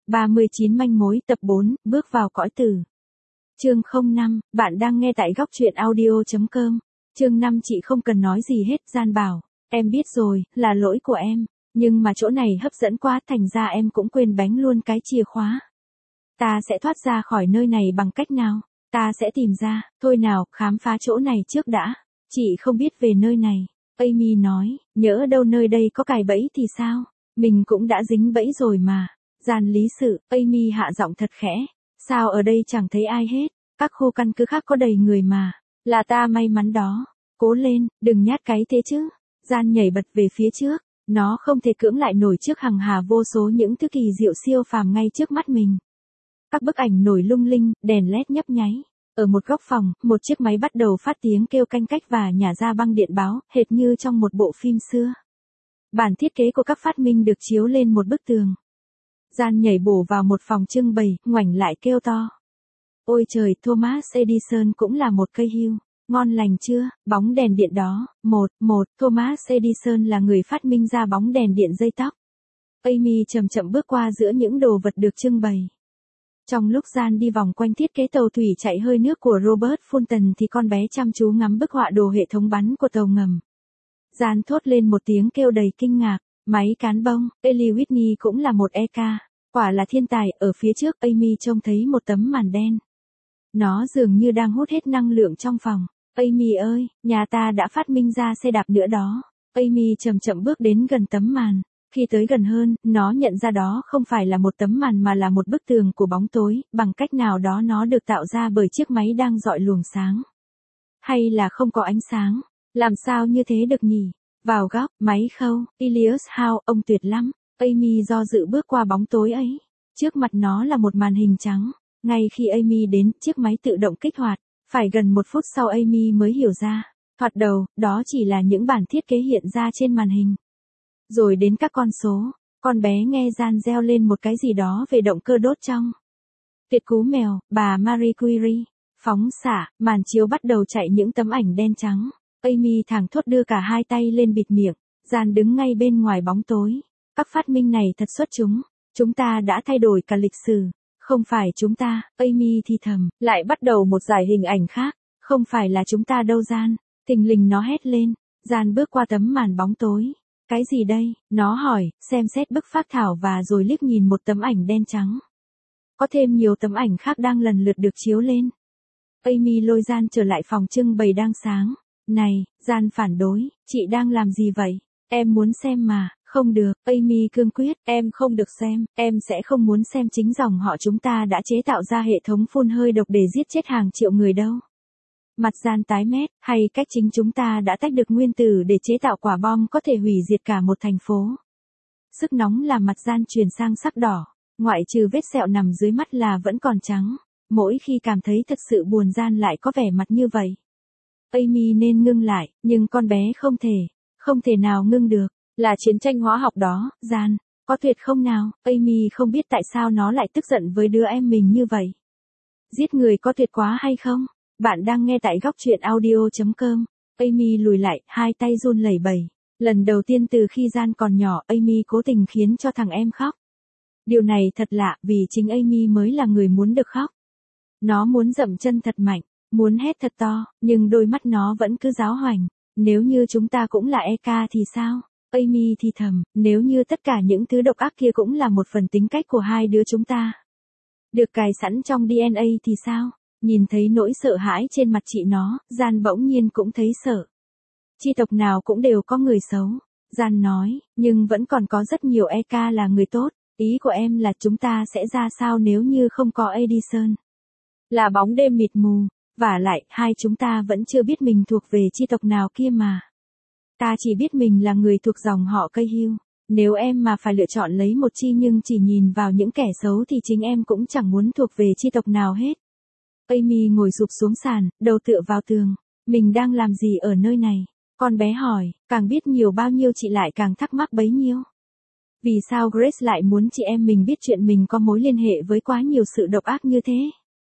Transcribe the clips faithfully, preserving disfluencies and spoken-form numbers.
ba mươi chín manh mối tập bốn, bước vào cõi tử. Chương không năm, bạn đang nghe tại góc truyện audio.com. Chương năm chị không cần nói gì hết, Gian bảo. Em biết rồi, là lỗi của em. Nhưng mà chỗ này hấp dẫn quá, thành ra em cũng quên bánh luôn cái chìa khóa. Ta sẽ thoát ra khỏi nơi này bằng cách nào? Ta sẽ tìm ra, thôi nào, khám phá chỗ này trước đã. Chị không biết về nơi này. Amy nói, nhỡ đâu nơi đây có cài bẫy thì sao? Mình cũng đã dính bẫy rồi mà. Gian lý sự, Amy hạ giọng thật khẽ. Sao ở đây chẳng thấy ai hết? Các khu căn cứ khác có đầy người mà. Là ta may mắn đó. Cố lên, đừng nhát cái thế chứ. Gian nhảy bật về phía trước. Nó không thể cưỡng lại nổi trước hằng hà vô số những thứ kỳ diệu siêu phàm ngay trước mắt mình. Các bức ảnh nổi lung linh, đèn led nhấp nháy. Ở một góc phòng, một chiếc máy bắt đầu phát tiếng kêu canh cách và nhả ra băng điện báo, hệt như trong một bộ phim xưa. Bản thiết kế của các phát minh được chiếu lên một bức tường. Gian nhảy bổ vào một phòng trưng bày, ngoảnh lại kêu to. Ôi trời, Thomas Edison cũng là một cây hưu. Ngon lành chưa, bóng đèn điện đó. Một, một, Thomas Edison là người phát minh ra bóng đèn điện dây tóc. Amy chậm chậm bước qua giữa những đồ vật được trưng bày. Trong lúc Gian đi vòng quanh thiết kế tàu thủy chạy hơi nước của Robert Fulton thì con bé chăm chú ngắm bức họa đồ hệ thống bắn của tàu ngầm. Gian thốt lên một tiếng kêu đầy kinh ngạc, máy cán bông, Ellie Whitney cũng là một e ca. Quả là thiên tài, ở phía trước Amy trông thấy một tấm màn đen. Nó dường như đang hút hết năng lượng trong phòng. Amy ơi, nhà ta đã phát minh ra xe đạp nữa đó. Amy chậm chậm bước đến gần tấm màn. Khi tới gần hơn, nó nhận ra đó không phải là một tấm màn mà là một bức tường của bóng tối, bằng cách nào đó nó được tạo ra bởi chiếc máy đang dọi luồng sáng. Hay là không có ánh sáng? Làm sao như thế được nhỉ? Vào góc, máy khâu, Elias Howe, ông tuyệt lắm. Amy do dự bước qua bóng tối ấy. Trước mặt nó là một màn hình trắng. Ngay khi Amy đến, chiếc máy tự động kích hoạt. Phải gần một phút sau Amy mới hiểu ra. Thoạt đầu, đó chỉ là những bản thiết kế hiện ra trên màn hình. Rồi đến các con số, con bé nghe Gian reo lên một cái gì đó về động cơ đốt trong. Tuyệt cú mèo, bà Marie Curie, phóng xạ, màn chiếu bắt đầu chạy những tấm ảnh đen trắng. Amy thảng thốt đưa cả hai tay lên bịt miệng, Gian đứng ngay bên ngoài bóng tối. Các phát minh này thật xuất chúng, chúng ta đã thay đổi cả lịch sử. Không phải chúng ta, Amy thì thầm, lại bắt đầu một dải hình ảnh khác. Không phải là chúng ta đâu Gian, thình lình nó hét lên. Gian bước qua tấm màn bóng tối. Cái gì đây? Nó hỏi, xem xét bức phác thảo và rồi liếc nhìn một tấm ảnh đen trắng. Có thêm nhiều tấm ảnh khác đang lần lượt được chiếu lên. Amy lôi Gian trở lại phòng trưng bày đang sáng. Này, Gian phản đối, chị đang làm gì vậy? Em muốn xem mà, không được, Amy cương quyết, em không được xem, em sẽ không muốn xem chính dòng họ chúng ta đã chế tạo ra hệ thống phun hơi độc để giết chết hàng triệu người đâu. Mặt Gian tái mét, hay cách chính chúng ta đã tách được nguyên tử để chế tạo quả bom có thể hủy diệt cả một thành phố. Sức nóng làm mặt Gian chuyển sang sắc đỏ, ngoại trừ vết sẹo nằm dưới mắt là vẫn còn trắng. Mỗi khi cảm thấy thực sự buồn Gian lại có vẻ mặt như vậy. Amy nên ngưng lại, nhưng con bé không thể, không thể nào ngưng được, là chiến tranh hóa học đó, Gian, có tuyệt không nào? Amy không biết tại sao nó lại tức giận với đứa em mình như vậy. Giết người có tuyệt quá hay không? Bạn đang nghe tại góc truyện audio.com. Amy lùi lại, hai tay run lẩy bẩy. Lần đầu tiên từ khi Gian còn nhỏ, Amy cố tình khiến cho thằng em khóc. Điều này thật lạ, vì chính Amy mới là người muốn được khóc. Nó muốn dậm chân thật mạnh, muốn hét thật to, nhưng đôi mắt nó vẫn cứ giáo hoành. Nếu như chúng ta cũng là e ca thì sao? Amy thì thầm, nếu như tất cả những thứ độc ác kia cũng là một phần tính cách của hai đứa chúng ta. Được cài sẵn trong đê en a thì sao? Nhìn thấy nỗi sợ hãi trên mặt chị nó, Gian bỗng nhiên cũng thấy sợ. Chi tộc nào cũng đều có người xấu. Gian nói, nhưng vẫn còn có rất nhiều e ca là người tốt. Ý của em là chúng ta sẽ ra sao nếu như không có Edison? Là bóng đêm mịt mù. Vả lại, hai chúng ta vẫn chưa biết mình thuộc về chi tộc nào kia mà. Ta chỉ biết mình là người thuộc dòng họ cây hưu. Nếu em mà phải lựa chọn lấy một chi nhưng chỉ nhìn vào những kẻ xấu thì chính em cũng chẳng muốn thuộc về chi tộc nào hết. Amy ngồi sụp xuống sàn, đầu tựa vào tường. Mình đang làm gì ở nơi này? Con bé hỏi, càng biết nhiều bao nhiêu chị lại càng thắc mắc bấy nhiêu. Vì sao Grace lại muốn chị em mình biết chuyện mình có mối liên hệ với quá nhiều sự độc ác như thế?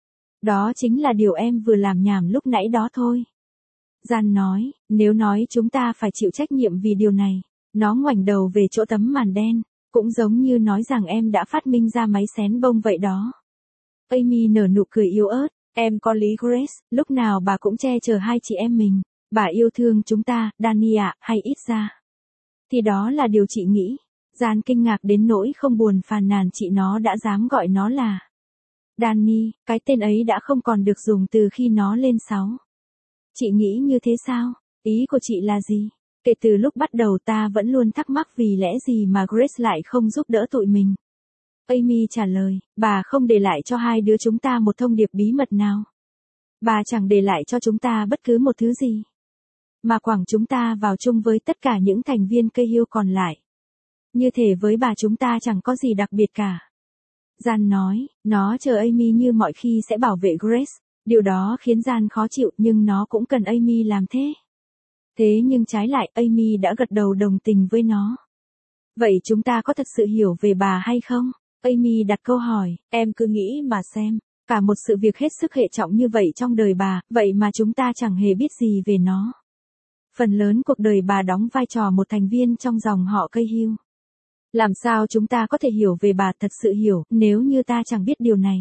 Đó chính là điều em vừa làm nhảm lúc nãy đó thôi. Gian nói, nếu nói chúng ta phải chịu trách nhiệm vì điều này. Nó ngoảnh đầu về chỗ tấm màn đen. Cũng giống như nói rằng em đã phát minh ra máy xén bông vậy đó. Amy nở nụ cười yếu ớt. Em có lý Grace, lúc nào bà cũng che chở hai chị em mình. Bà yêu thương chúng ta, Danny ạ, hay ít ra. Thì đó là điều chị nghĩ. Gian kinh ngạc đến nỗi không buồn phàn nàn chị nó đã dám gọi nó là Danny, cái tên ấy đã không còn được dùng từ khi nó lên sáu. Chị nghĩ như thế sao? Ý của chị là gì? Kể từ lúc bắt đầu ta vẫn luôn thắc mắc vì lẽ gì mà Grace lại không giúp đỡ tụi mình. Amy trả lời, bà không để lại cho hai đứa chúng ta một thông điệp bí mật nào. Bà chẳng để lại cho chúng ta bất cứ một thứ gì. Mà quẳng chúng ta vào chung với tất cả những thành viên cây hiêu còn lại. Như thể với bà chúng ta chẳng có gì đặc biệt cả. Gian nói, nó chờ Amy như mọi khi sẽ bảo vệ Grace. Điều đó khiến Gian khó chịu nhưng nó cũng cần Amy làm thế. Thế nhưng trái lại Amy đã gật đầu đồng tình với nó. Vậy chúng ta có thật sự hiểu về bà hay không? Amy đặt câu hỏi, em cứ nghĩ mà xem. Cả một sự việc hết sức hệ trọng như vậy trong đời bà, vậy mà chúng ta chẳng hề biết gì về nó. Phần lớn cuộc đời bà đóng vai trò một thành viên trong dòng họ cây hiêu. Làm sao chúng ta có thể hiểu về bà thật sự hiểu, nếu như ta chẳng biết điều này?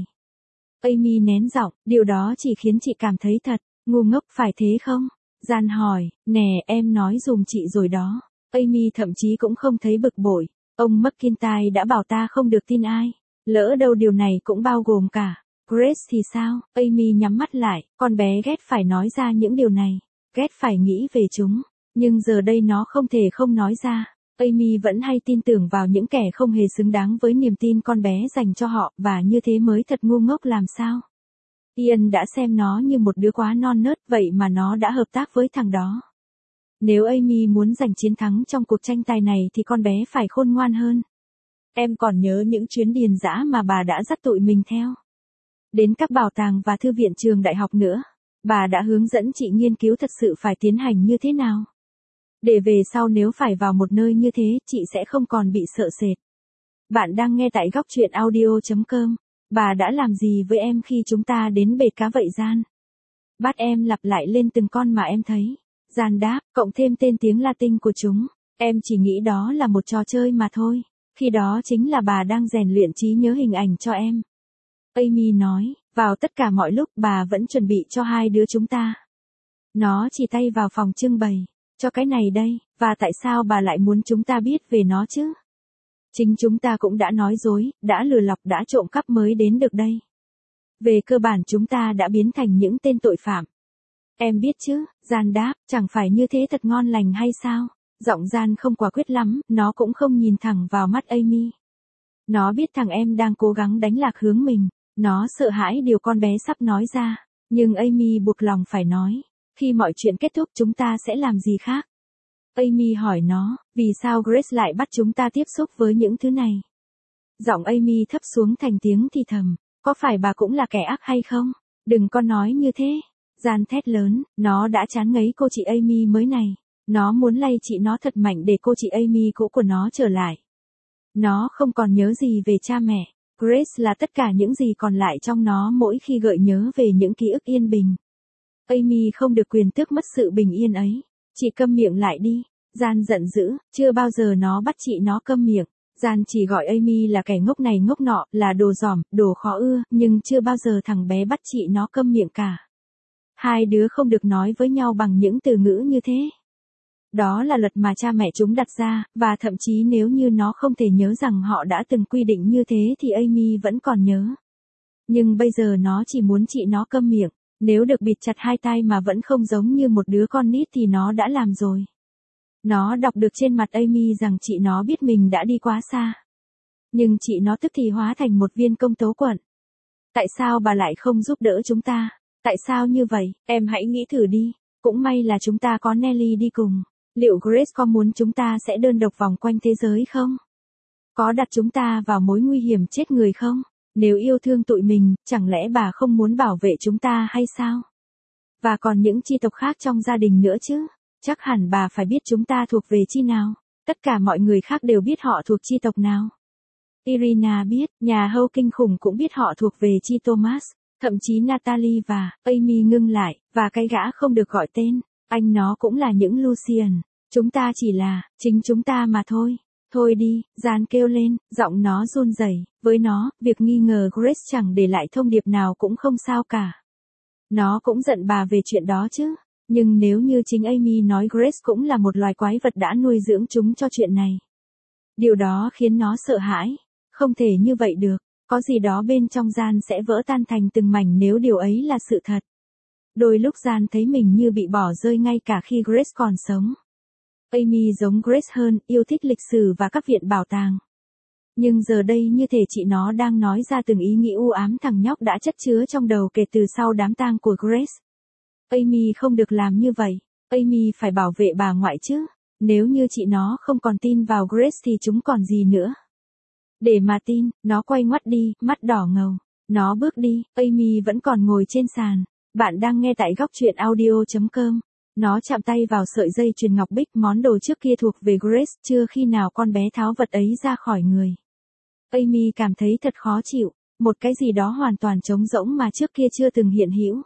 Amy nén giọng, điều đó chỉ khiến chị cảm thấy thật, ngu ngốc phải thế không? Gian hỏi, nè em nói dùm chị rồi đó. Amy thậm chí cũng không thấy bực bội. Ông McIntyre đã bảo ta không được tin ai. Lỡ đâu điều này cũng bao gồm cả Grace thì sao? Amy nhắm mắt lại, con bé ghét phải nói ra những điều này. Ghét phải nghĩ về chúng. Nhưng giờ đây nó không thể không nói ra. Amy vẫn hay tin tưởng vào những kẻ không hề xứng đáng với niềm tin con bé dành cho họ, và như thế mới thật ngu ngốc làm sao. Ian đã xem nó như một đứa quá non nớt, vậy mà nó đã hợp tác với thằng đó. Nếu Amy muốn giành chiến thắng trong cuộc tranh tài này thì con bé phải khôn ngoan hơn. Em còn nhớ những chuyến điền dã mà bà đã dắt tụi mình theo. Đến các bảo tàng và thư viện trường đại học nữa. Bà đã hướng dẫn chị nghiên cứu thật sự phải tiến hành như thế nào. Để về sau nếu phải vào một nơi như thế, chị sẽ không còn bị sợ sệt. Bạn đang nghe tại góc truyện audio chấm com. Bà đã làm gì với em khi chúng ta đến bể cá vậy Gian? Bắt em lặp lại lên từng con mà em thấy. Gian đáp, cộng thêm tên tiếng Latin của chúng. Em chỉ nghĩ đó là một trò chơi mà thôi. Khi đó chính là bà đang rèn luyện trí nhớ hình ảnh cho em. Amy nói, vào tất cả mọi lúc bà vẫn chuẩn bị cho hai đứa chúng ta. Nó chỉ tay vào phòng trưng bày. Cho cái này đây, và tại sao bà lại muốn chúng ta biết về nó chứ? Chính chúng ta cũng đã nói dối, đã lừa lọc, đã trộm cắp mới đến được đây. Về cơ bản chúng ta đã biến thành những tên tội phạm. Em biết chứ, Gian đáp, chẳng phải như thế thật ngon lành hay sao? Giọng Gian không quả quyết lắm, nó cũng không nhìn thẳng vào mắt Amy. Nó biết thằng em đang cố gắng đánh lạc hướng mình. Nó sợ hãi điều con bé sắp nói ra. Nhưng Amy buộc lòng phải nói. Khi mọi chuyện kết thúc chúng ta sẽ làm gì khác? Amy hỏi nó, vì sao Grace lại bắt chúng ta tiếp xúc với những thứ này? Giọng Amy thấp xuống thành tiếng thì thầm, có phải bà cũng là kẻ ác hay không? Đừng có nói như thế. Gian thét lớn, nó đã chán ngấy cô chị Amy mới này. Nó muốn lay chị nó thật mạnh để cô chị Amy cũ của nó trở lại. Nó không còn nhớ gì về cha mẹ. Grace là tất cả những gì còn lại trong nó mỗi khi gợi nhớ về những ký ức yên bình. Amy không được quyền tước mất sự bình yên ấy. Chị câm miệng lại đi. Gian giận dữ, chưa bao giờ nó bắt chị nó câm miệng. Gian chỉ gọi Amy là kẻ ngốc này ngốc nọ, là đồ dỏm, đồ khó ưa, nhưng chưa bao giờ thằng bé bắt chị nó câm miệng cả. Hai đứa không được nói với nhau bằng những từ ngữ như thế. Đó là luật mà cha mẹ chúng đặt ra, và thậm chí nếu như nó không thể nhớ rằng họ đã từng quy định như thế thì Amy vẫn còn nhớ. Nhưng bây giờ nó chỉ muốn chị nó câm miệng. Nếu được bịt chặt hai tay mà vẫn không giống như một đứa con nít thì nó đã làm rồi. Nó đọc được trên mặt Amy rằng chị nó biết mình đã đi quá xa. Nhưng chị nó tức thì hóa thành một viên công tố quận. Tại sao bà lại không giúp đỡ chúng ta? Tại sao như vậy? Em hãy nghĩ thử đi. Cũng may là chúng ta có Nelly đi cùng. Liệu Grace có muốn chúng ta sẽ đơn độc vòng quanh thế giới không? Có đặt chúng ta vào mối nguy hiểm chết người không? Nếu yêu thương tụi mình, chẳng lẽ bà không muốn bảo vệ chúng ta hay sao? Và còn những chi tộc khác trong gia đình nữa chứ? Chắc hẳn bà phải biết chúng ta thuộc về chi nào. Tất cả mọi người khác đều biết họ thuộc chi tộc nào. Irina biết, nhà hầu kinh khủng cũng biết họ thuộc về chi Thomas. Thậm chí Natalie và Amy ngưng lại, và cái gã không được gọi tên. Anh nó cũng là những Lucian. Chúng ta chỉ là, chính chúng ta mà thôi. Thôi đi, Gian kêu lên, giọng nó run rẩy. Với nó, việc nghi ngờ Grace chẳng để lại thông điệp nào cũng không sao cả. Nó cũng giận bà về chuyện đó chứ. Nhưng nếu như chính Amy nói Grace cũng là một loài quái vật đã nuôi dưỡng chúng cho chuyện này. Điều đó khiến nó sợ hãi. Không thể như vậy được. Có gì đó bên trong Gian sẽ vỡ tan thành từng mảnh nếu điều ấy là sự thật. Đôi lúc Gian thấy mình như bị bỏ rơi ngay cả khi Grace còn sống. Amy giống Grace hơn, yêu thích lịch sử và các viện bảo tàng. Nhưng giờ đây như thể chị nó đang nói ra từng ý nghĩ u ám thằng nhóc đã chất chứa trong đầu kể từ sau đám tang của Grace. Amy không được làm như vậy. Amy phải bảo vệ bà ngoại chứ. Nếu như chị nó không còn tin vào Grace thì chúng còn gì nữa. Để mà tin, nó quay ngoắt đi, mắt đỏ ngầu. Nó bước đi, Amy vẫn còn ngồi trên sàn. Bạn đang nghe tại góc truyện audio chấm com. Nó chạm tay vào sợi dây chuyền ngọc bích, món đồ trước kia thuộc về Grace, chưa khi nào con bé tháo vật ấy ra khỏi người. Amy cảm thấy thật khó chịu, một cái gì đó hoàn toàn trống rỗng mà trước kia chưa từng hiện hữu.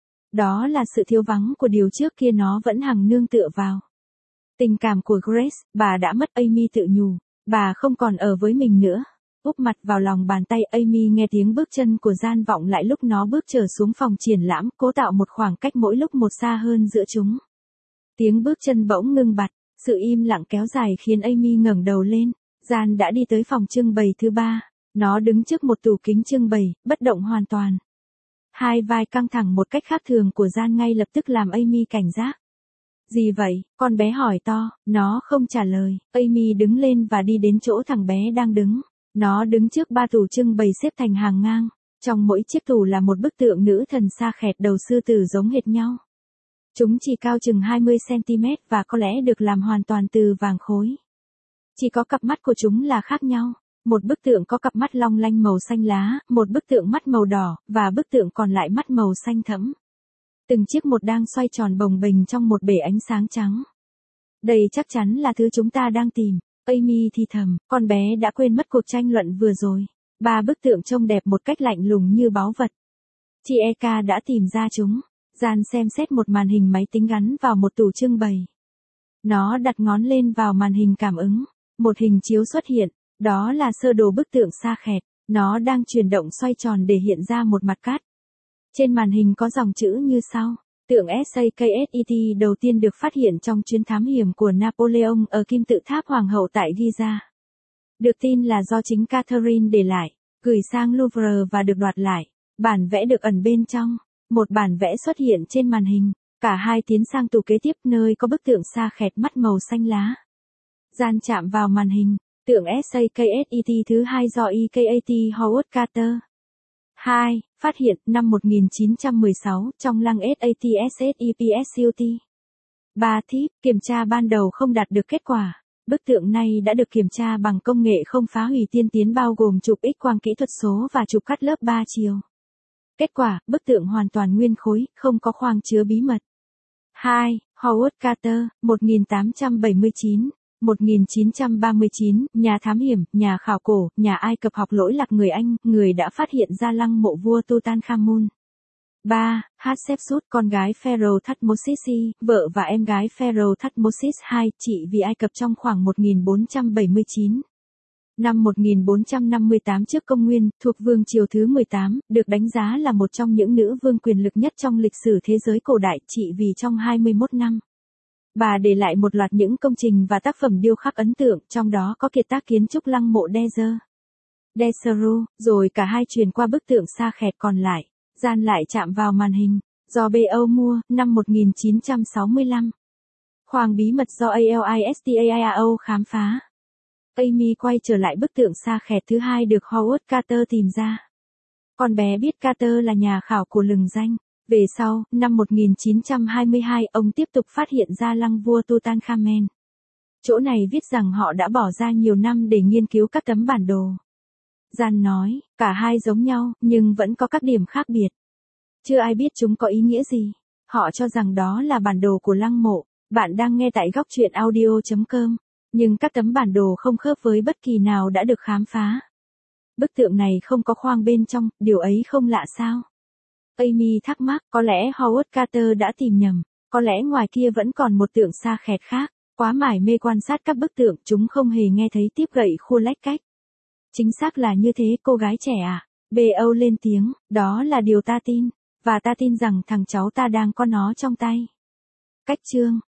Đó là sự thiếu vắng của điều trước kia nó vẫn hằng nương tựa vào. Tình cảm của Grace, bà đã mất, Amy tự nhủ, bà không còn ở với mình nữa. Úp mặt vào lòng bàn tay, Amy nghe tiếng bước chân của Gian vọng lại lúc nó bước trở xuống phòng triển lãm, cố tạo một khoảng cách mỗi lúc một xa hơn giữa chúng. Tiếng bước chân bỗng ngưng bặt, sự im lặng kéo dài khiến Amy ngẩng đầu lên. Gian đã đi tới phòng trưng bày thứ ba, nó đứng trước một tủ kính trưng bày, bất động hoàn toàn. Hai vai căng thẳng một cách khác thường của Gian ngay lập tức làm Amy cảnh giác. Gì vậy? Con bé hỏi to, nó không trả lời. Amy đứng lên và đi đến chỗ thằng bé đang đứng. Nó đứng trước ba tủ trưng bày xếp thành hàng ngang. Trong mỗi chiếc tủ là một bức tượng nữ thần sa khẹt đầu sư tử giống hệt nhau. Chúng chỉ cao chừng hai mươi xăng ti mét và có lẽ được làm hoàn toàn từ vàng khối. Chỉ có cặp mắt của chúng là khác nhau. Một bức tượng có cặp mắt long lanh màu xanh lá, một bức tượng mắt màu đỏ, và bức tượng còn lại mắt màu xanh thẫm. Từng chiếc một đang xoay tròn bồng bềnh trong một bể ánh sáng trắng. Đây chắc chắn là thứ chúng ta đang tìm. Amy thì thầm, con bé đã quên mất cuộc tranh luận vừa rồi. Ba bức tượng trông đẹp một cách lạnh lùng như báu vật. Chị Eka đã tìm ra chúng. Gian xem xét một màn hình máy tính gắn vào một tủ trưng bày. Nó đặt ngón lên vào màn hình cảm ứng. Một hình chiếu xuất hiện. Đó là sơ đồ bức tượng sa khẹt. Nó đang chuyển động xoay tròn để hiện ra một mặt cắt. Trên màn hình có dòng chữ như sau. Tượng Sakhet đầu tiên được phát hiện trong chuyến thám hiểm của Napoleon ở kim tự tháp Hoàng hậu tại Giza. Được tin là do chính Catherine để lại, gửi sang Louvre và được đoạt lại. Bản vẽ được ẩn bên trong. Một bản vẽ xuất hiện trên màn hình. Cả hai tiến sang tủ kế tiếp nơi có bức tượng sa khẹt mắt màu xanh lá. Gian chạm vào màn hình. Tượng Sakhet thứ hai do e ca tê Howard Carter. hai. Phát hiện năm một nghìn chín trăm mười sáu trong lăng Satsepsut. ba. Tip, kiểm tra ban đầu không đạt được kết quả. Bức tượng này đã được kiểm tra bằng công nghệ không phá hủy tiên tiến bao gồm chụp X-quang kỹ thuật số và chụp cắt lớp ba chiều. Kết quả, bức tượng hoàn toàn nguyên khối, không có khoang chứa bí mật. hai. Howard Carter, một nghìn tám trăm bảy mươi chín. một nghìn chín trăm ba mươi chín, nhà thám hiểm, nhà khảo cổ, nhà Ai Cập học lỗi lạc người Anh, người đã phát hiện ra lăng mộ vua Tutankhamun. ba. Hatshepsut, con gái Pharaoh Thutmose I, vợ và em gái Pharaoh Thutmose hai, trị vì Ai Cập trong khoảng một nghìn bốn trăm bảy mươi chín. Năm một nghìn bốn trăm năm mươi tám trước công nguyên, thuộc vương triều thứ mười tám, được đánh giá là một trong những nữ vương quyền lực nhất trong lịch sử thế giới cổ đại, trị vì trong hai mươi mốt năm. Bà để lại một loạt những công trình và tác phẩm điêu khắc ấn tượng, trong đó có kiệt tác kiến trúc lăng mộ Djeser. Djeseru, rồi cả hai truyền qua bức tượng sa khẹt còn lại. Gian lại chạm vào màn hình. Do bê o mua, năm một nghìn chín trăm sáu mươi lăm. Khoang bí mật do ALISTAIAO khám phá. Amy quay trở lại bức tượng sa khẹt thứ hai được Howard Carter tìm ra. Con bé biết Carter là nhà khảo cổ lừng danh. Về sau, năm một nghìn chín trăm hai mươi hai, ông tiếp tục phát hiện ra lăng vua Tutankhamen. Chỗ này viết rằng họ đã bỏ ra nhiều năm để nghiên cứu các tấm bản đồ. Gian nói, cả hai giống nhau, nhưng vẫn có các điểm khác biệt. Chưa ai biết chúng có ý nghĩa gì. Họ cho rằng đó là bản đồ của lăng mộ. Bạn đang nghe tại góc truyện audio chấm com. Nhưng các tấm bản đồ không khớp với bất kỳ nào đã được khám phá. Bức tượng này không có khoang bên trong, điều ấy không lạ sao? Amy thắc mắc, có lẽ Howard Carter đã tìm nhầm. Có lẽ ngoài kia vẫn còn một tượng sa khẹt khác. Quá mải mê quan sát các bức tượng, chúng không hề nghe thấy tiếp gậy khua lách cách. Chính xác là như thế cô gái trẻ à. bê âu lên tiếng, đó là điều ta tin. Và ta tin rằng thằng cháu ta đang có nó trong tay. Cách chương